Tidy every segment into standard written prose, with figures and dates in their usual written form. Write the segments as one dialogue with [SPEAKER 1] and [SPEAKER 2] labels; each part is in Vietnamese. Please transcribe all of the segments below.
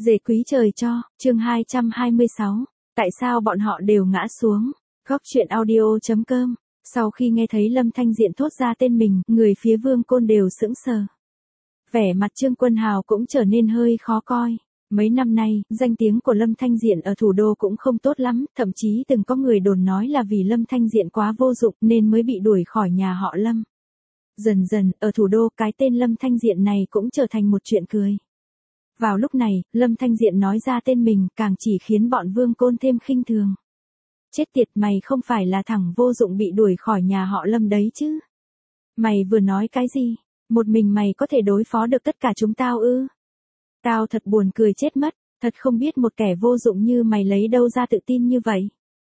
[SPEAKER 1] Dề quý trời cho, chương 226. Tại sao bọn họ đều ngã xuống? Góc truyện audio.com. Sau khi nghe thấy Lâm Thanh Diện thốt ra tên mình, người phía Vương Côn đều sững sờ. Vẻ mặt Trương Quân Hào cũng trở nên hơi khó coi. Mấy năm nay, danh tiếng của Lâm Thanh Diện ở thủ đô cũng không tốt lắm, thậm chí từng có người đồn nói là vì Lâm Thanh Diện quá vô dụng nên mới bị đuổi khỏi nhà họ Lâm. Dần dần, ở thủ đô cái tên Lâm Thanh Diện này cũng trở thành một chuyện cười. Vào lúc này, Lâm Thanh Diện nói ra tên mình càng chỉ khiến bọn Vương Côn thêm khinh thường. Chết tiệt, mày không phải là thằng vô dụng bị đuổi khỏi nhà họ Lâm đấy chứ? Mày vừa nói cái gì? Một mình mày có thể đối phó được tất cả chúng tao ư? Tao thật buồn cười chết mất, thật không biết một kẻ vô dụng như mày lấy đâu ra tự tin như vậy.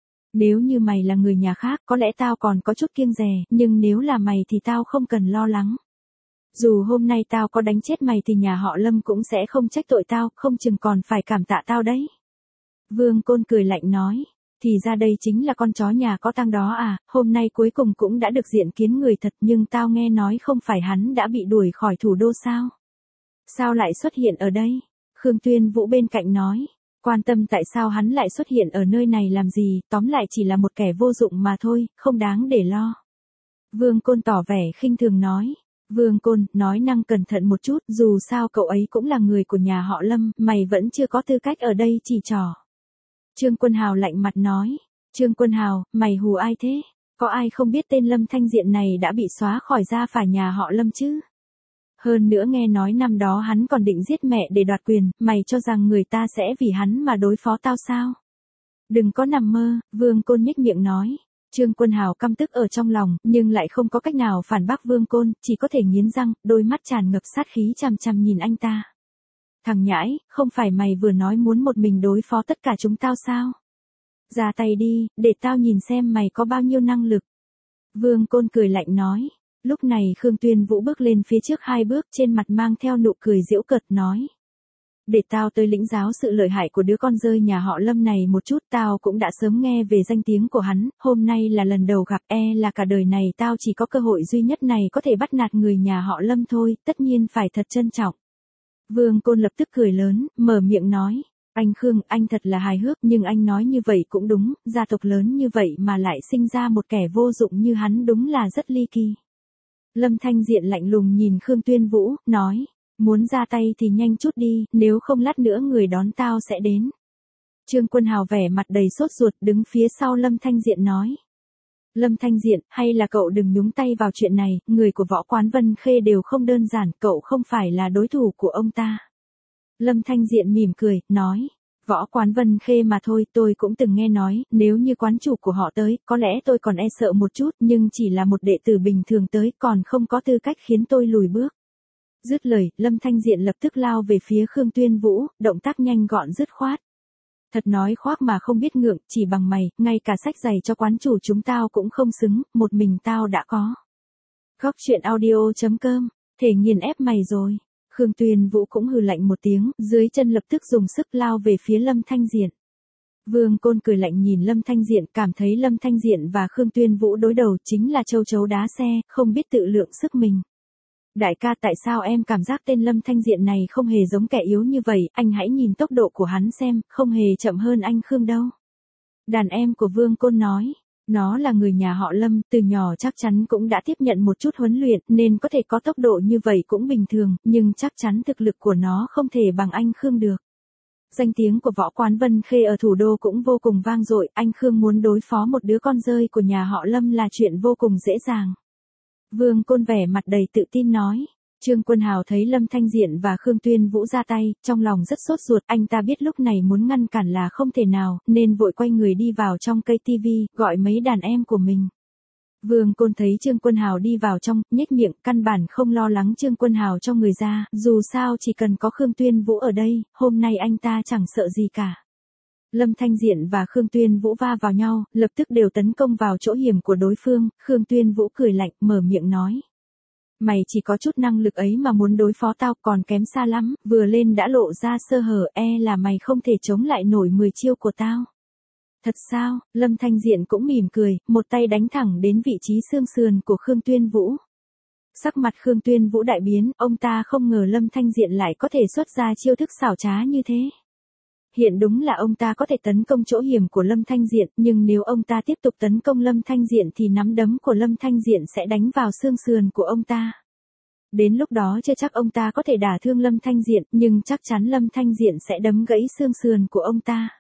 [SPEAKER 1] Nếu như mày là người nhà khác có lẽ tao còn có chút kiêng dè, nhưng nếu là mày thì tao không cần lo lắng. Dù hôm nay tao có đánh chết mày thì nhà họ Lâm cũng sẽ không trách tội tao, không chừng còn phải cảm tạ tao đấy. Vương Côn cười lạnh nói, thì ra đây chính là con chó nhà có tang đó à, hôm nay cuối cùng cũng đã được diện kiến người thật, nhưng tao nghe nói không phải hắn đã bị đuổi khỏi thủ đô sao? Sao lại xuất hiện ở đây? Khương Tuyên Vũ bên cạnh nói, quan tâm tại sao hắn lại xuất hiện ở nơi này làm gì, tóm lại chỉ là một kẻ vô dụng mà thôi, không đáng để lo. Vương Côn tỏ vẻ khinh thường nói. Vương Côn, nói năng cẩn thận một chút, dù sao cậu ấy cũng là người của nhà họ Lâm, mày vẫn chưa có tư cách ở đây chỉ trỏ. Trương Quân Hào lạnh mặt nói, Trương Quân Hào, mày hù ai thế? Có ai không biết tên Lâm Thanh Diện này đã bị xóa khỏi gia phả nhà họ Lâm chứ? Hơn nữa nghe nói năm đó hắn còn định giết mẹ để đoạt quyền, mày cho rằng người ta sẽ vì hắn mà đối phó tao sao? Đừng có nằm mơ, Vương Côn nhếch miệng nói. Trương Quân Hào căm tức ở trong lòng, nhưng lại không có cách nào phản bác Vương Côn, chỉ có thể nghiến răng, đôi mắt tràn ngập sát khí chằm chằm nhìn anh ta. Thằng nhãi, không phải mày vừa nói muốn một mình đối phó tất cả chúng tao sao? Ra tay đi, để tao nhìn xem mày có bao nhiêu năng lực. Vương Côn cười lạnh nói. Lúc này Khương Tuyên Vũ bước lên phía trước 2 bước, trên mặt mang theo nụ cười giễu cợt nói. Để tao tới lĩnh giáo sự lợi hại của đứa con rơi nhà họ Lâm này một chút, tao cũng đã sớm nghe về danh tiếng của hắn, hôm nay là lần đầu gặp, là cả đời này tao chỉ có cơ hội duy nhất này có thể bắt nạt người nhà họ Lâm thôi, tất nhiên phải thật trân trọng. Vương Côn lập tức cười lớn, mở miệng nói, anh Khương, anh thật là hài hước, nhưng anh nói như vậy cũng đúng, gia tộc lớn như vậy mà lại sinh ra một kẻ vô dụng như hắn đúng là rất ly kỳ. Lâm Thanh Diện lạnh lùng nhìn Khương Tuyên Vũ, nói. Muốn ra tay thì nhanh chút đi, nếu không lát nữa người đón tao sẽ đến. Trương Quân Hào vẻ mặt đầy sốt ruột đứng phía sau Lâm Thanh Diện nói. Lâm Thanh Diện, hay là cậu đừng nhúng tay vào chuyện này, người của Võ Quán Vân Khê đều không đơn giản, cậu không phải là đối thủ của ông ta. Lâm Thanh Diện mỉm cười, nói. Võ Quán Vân Khê mà thôi, tôi cũng từng nghe nói, nếu như quán chủ của họ tới, có lẽ tôi còn e sợ một chút, nhưng chỉ là một đệ tử bình thường tới, còn không có tư cách khiến tôi lùi bước. Dứt lời, Lâm Thanh Diện lập tức lao về phía Khương Tuyên Vũ, động tác nhanh gọn dứt khoát. Thật nói khoác mà không biết ngượng, chỉ bằng mày, ngay cả sách giày cho quán chủ chúng tao cũng không xứng, một mình tao đã có. Góc truyện audio.com, thể nghiền ép mày rồi. Khương Tuyên Vũ cũng hừ lạnh một tiếng, dưới chân lập tức dùng sức lao về phía Lâm Thanh Diện. Vương Côn cười lạnh nhìn Lâm Thanh Diện, cảm thấy Lâm Thanh Diện và Khương Tuyên Vũ đối đầu chính là châu chấu đá xe, không biết tự lượng sức mình. Đại ca, tại sao em cảm giác tên Lâm Thanh Diện này không hề giống kẻ yếu như vậy, anh hãy nhìn tốc độ của hắn xem, không hề chậm hơn anh Khương đâu. Đàn em của Vương Côn nói, nó là người nhà họ Lâm, từ nhỏ chắc chắn cũng đã tiếp nhận một chút huấn luyện, nên có thể có tốc độ như vậy cũng bình thường, nhưng chắc chắn thực lực của nó không thể bằng anh Khương được. Danh tiếng của Võ Quán Vân Khê ở thủ đô cũng vô cùng vang dội, anh Khương muốn đối phó một đứa con rơi của nhà họ Lâm là chuyện vô cùng dễ dàng. Vương Côn vẻ mặt đầy tự tin nói. Trương Quân Hào thấy Lâm Thanh Diện và Khương Tuyên Vũ ra tay, trong lòng rất sốt ruột, anh ta biết lúc này muốn ngăn cản là không thể nào, nên vội quay người đi vào trong cây tivi, gọi mấy đàn em của mình. Vương Côn thấy Trương Quân Hào đi vào trong, nhếch miệng, căn bản không lo lắng Trương Quân Hào cho người ra, dù sao chỉ cần có Khương Tuyên Vũ ở đây, hôm nay anh ta chẳng sợ gì cả. Lâm Thanh Diện và Khương Tuyên Vũ va vào nhau, lập tức đều tấn công vào chỗ hiểm của đối phương, Khương Tuyên Vũ cười lạnh, mở miệng nói. Mày chỉ có chút năng lực ấy mà muốn đối phó tao còn kém xa lắm, vừa lên đã lộ ra sơ hở, là mày không thể chống lại nổi 10 chiêu của tao. Thật sao? Lâm Thanh Diện cũng mỉm cười, một tay đánh thẳng đến vị trí xương sườn của Khương Tuyên Vũ. Sắc mặt Khương Tuyên Vũ đại biến, ông ta không ngờ Lâm Thanh Diện lại có thể xuất ra chiêu thức xảo trá như thế. Hiện đúng là ông ta có thể tấn công chỗ hiểm của Lâm Thanh Diện, nhưng nếu ông ta tiếp tục tấn công Lâm Thanh Diện thì nắm đấm của Lâm Thanh Diện sẽ đánh vào xương sườn của ông ta. Đến lúc đó chưa chắc ông ta có thể đả thương Lâm Thanh Diện, nhưng chắc chắn Lâm Thanh Diện sẽ đấm gãy xương sườn của ông ta.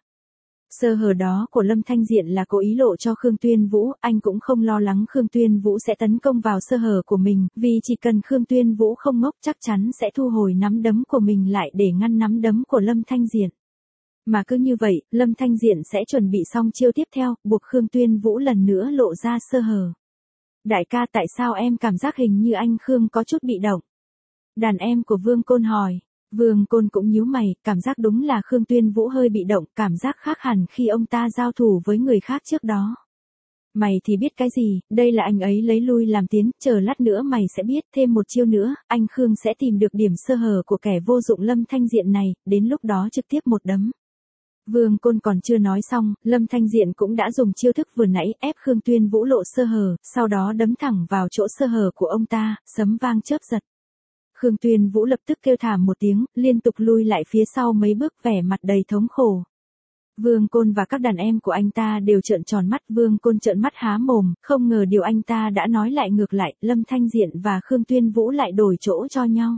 [SPEAKER 1] Sơ hở đó của Lâm Thanh Diện là cố ý lộ cho Khương Tuyên Vũ, anh cũng không lo lắng Khương Tuyên Vũ sẽ tấn công vào sơ hở của mình, vì chỉ cần Khương Tuyên Vũ không ngốc chắc chắn sẽ thu hồi nắm đấm của mình lại để ngăn nắm đấm của Lâm Thanh Diện. Mà cứ như vậy, Lâm Thanh Diện sẽ chuẩn bị xong chiêu tiếp theo, buộc Khương Tuyên Vũ lần nữa lộ ra sơ hở. Đại ca, tại sao em cảm giác hình như anh Khương có chút bị động? Đàn em của Vương Côn hỏi. Vương Côn cũng nhíu mày, cảm giác đúng là Khương Tuyên Vũ hơi bị động, cảm giác khác hẳn khi ông ta giao thủ với người khác trước đó. Mày thì biết cái gì, đây là anh ấy lấy lui làm tiến, chờ lát nữa mày sẽ biết, thêm một chiêu nữa, anh Khương sẽ tìm được điểm sơ hở của kẻ vô dụng Lâm Thanh Diện này, đến lúc đó trực tiếp một đấm. Vương Côn còn chưa nói xong, Lâm Thanh Diện cũng đã dùng chiêu thức vừa nãy ép Khương Tuyên Vũ lộ sơ hở, sau đó đấm thẳng vào chỗ sơ hở của ông ta, sấm vang chớp giật. Khương Tuyên Vũ lập tức kêu thảm một tiếng, liên tục lui lại phía sau mấy bước, vẻ mặt đầy thống khổ. Vương Côn và các đàn em của anh ta đều trợn tròn mắt, Vương Côn trợn mắt há mồm, không ngờ điều anh ta đã nói lại ngược lại, Lâm Thanh Diện và Khương Tuyên Vũ lại đổi chỗ cho nhau.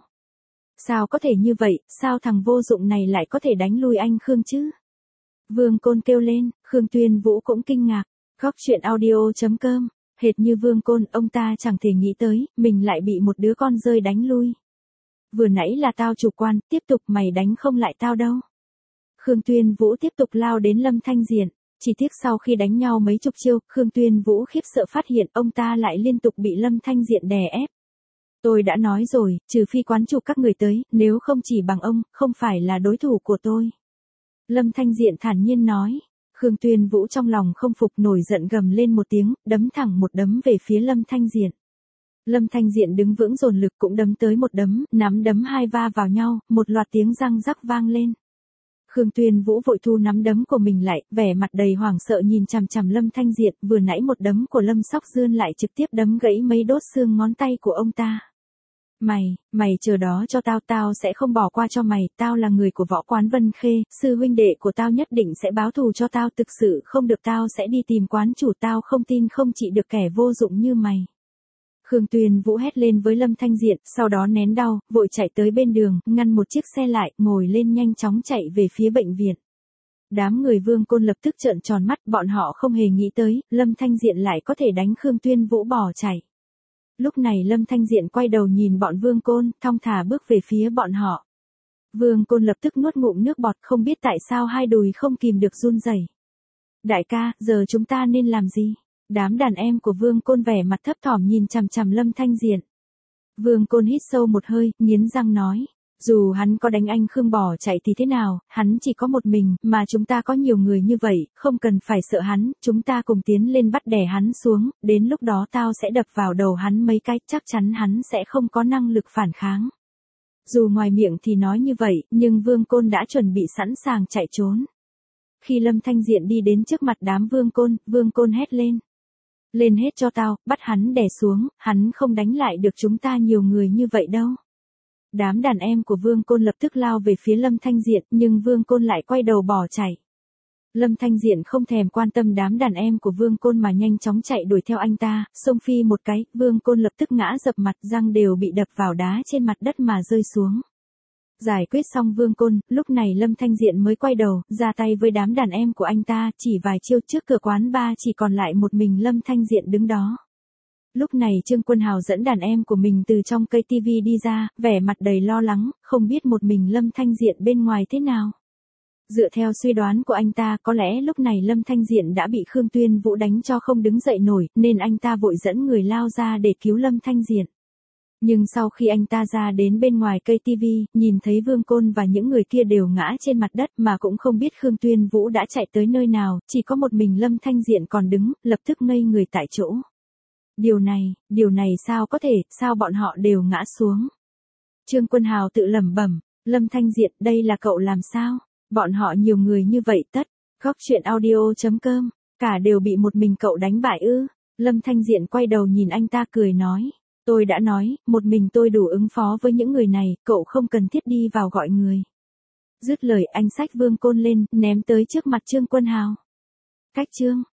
[SPEAKER 1] Sao có thể như vậy, sao thằng vô dụng này lại có thể đánh lui anh Khương chứ? Vương Côn kêu lên, Khương Tuyên Vũ cũng kinh ngạc. Góc truyện audio.com, hệt như Vương Côn, ông ta chẳng thể nghĩ tới, mình lại bị một đứa con rơi đánh lui. Vừa nãy là tao chủ quan, tiếp tục mày đánh không lại tao đâu. Khương Tuyên Vũ tiếp tục lao đến Lâm Thanh Diện. Chỉ tiếc sau khi đánh nhau mấy chục chiêu, Khương Tuyên Vũ khiếp sợ phát hiện ông ta lại liên tục bị Lâm Thanh Diện đè ép. Tôi đã nói rồi, trừ phi quán chủ các người tới, nếu không chỉ bằng ông, không phải là đối thủ của tôi. Lâm Thanh Diện thản nhiên nói. Khương Tuyên Vũ trong lòng không phục, nổi giận gầm lên một tiếng, đấm thẳng một đấm về phía Lâm Thanh Diện. Lâm Thanh Diện đứng vững dồn lực cũng đấm tới một đấm, nắm đấm hai va vào nhau, một loạt tiếng răng rắc vang lên. Khương Tuyên Vũ vội thu nắm đấm của mình lại, vẻ mặt đầy hoảng sợ nhìn chằm chằm Lâm Thanh Diện, vừa nãy một đấm của Lâm Sóc Dương lại trực tiếp đấm gãy mấy đốt xương ngón tay của ông ta. Mày chờ đó cho tao, tao sẽ không bỏ qua cho mày, tao là người của Võ Quán Vân Khê, sư huynh đệ của tao nhất định sẽ báo thù cho tao, thực sự không được tao sẽ đi tìm quán chủ, tao không tin không trị được kẻ vô dụng như mày. Khương Tuyên Vũ hét lên với Lâm Thanh Diện, sau đó nén đau, vội chạy tới bên đường, ngăn một chiếc xe lại, ngồi lên nhanh chóng chạy về phía bệnh viện. Đám người Vương Côn lập tức trợn tròn mắt, bọn họ không hề nghĩ tới, Lâm Thanh Diện lại có thể đánh Khương Tuyên Vũ bỏ chạy. Lúc này Lâm Thanh Diện quay đầu nhìn bọn Vương Côn, thong thả bước về phía bọn họ. Vương Côn lập tức nuốt ngụm nước bọt, không biết tại sao hai đùi không kìm được run rẩy. Đại ca, giờ chúng ta nên làm gì? Đám đàn em của Vương Côn vẻ mặt thấp thỏm nhìn chằm chằm Lâm Thanh Diện. Vương Côn hít sâu một hơi, nghiến răng nói. Dù hắn có đánh anh Khương bỏ chạy thì thế nào, hắn chỉ có một mình, mà chúng ta có nhiều người như vậy, không cần phải sợ hắn, chúng ta cùng tiến lên bắt đè hắn xuống, đến lúc đó tao sẽ đập vào đầu hắn mấy cái, chắc chắn hắn sẽ không có năng lực phản kháng. Dù ngoài miệng thì nói như vậy, nhưng Vương Côn đã chuẩn bị sẵn sàng chạy trốn. Khi Lâm Thanh Diện đi đến trước mặt đám Vương Côn hét lên. Lên hết cho tao, bắt hắn đè xuống, hắn không đánh lại được chúng ta nhiều người như vậy đâu. Đám đàn em của Vương Côn lập tức lao về phía Lâm Thanh Diện, nhưng Vương Côn lại quay đầu bỏ chạy. Lâm Thanh Diện không thèm quan tâm đám đàn em của Vương Côn mà nhanh chóng chạy đuổi theo anh ta, xông phi một cái, Vương Côn lập tức ngã dập mặt, răng đều bị đập vào đá trên mặt đất mà rơi xuống. Giải quyết xong Vương Côn, lúc này Lâm Thanh Diện mới quay đầu, ra tay với đám đàn em của anh ta, chỉ vài chiêu trước cửa quán bar chỉ còn lại một mình Lâm Thanh Diện đứng đó. Lúc này Trương Quân Hào dẫn đàn em của mình từ trong cây tivi đi ra, vẻ mặt đầy lo lắng, không biết một mình Lâm Thanh Diện bên ngoài thế nào. Dựa theo suy đoán của anh ta, có lẽ lúc này Lâm Thanh Diện đã bị Khương Tuyên Vũ đánh cho không đứng dậy nổi, nên anh ta vội dẫn người lao ra để cứu Lâm Thanh Diện. Nhưng sau khi anh ta ra đến bên ngoài cây tivi, nhìn thấy Vương Côn và những người kia đều ngã trên mặt đất mà cũng không biết Khương Tuyên Vũ đã chạy tới nơi nào, chỉ có một mình Lâm Thanh Diện còn đứng, lập tức ngây người tại chỗ. Điều này sao có thể, sao bọn họ đều ngã xuống? Trương Quân Hào tự lẩm bẩm, Lâm Thanh Diện, đây là cậu làm sao? Bọn họ nhiều người như vậy tất. Góc truyện audio.com, cả đều bị một mình cậu đánh bại ư? Lâm Thanh Diện quay đầu nhìn anh ta cười nói. Tôi đã nói, một mình tôi đủ ứng phó với những người này, cậu không cần thiết đi vào gọi người. Dứt lời anh xách Vương Côn lên, ném tới trước mặt Trương Quân Hào. Cách Trương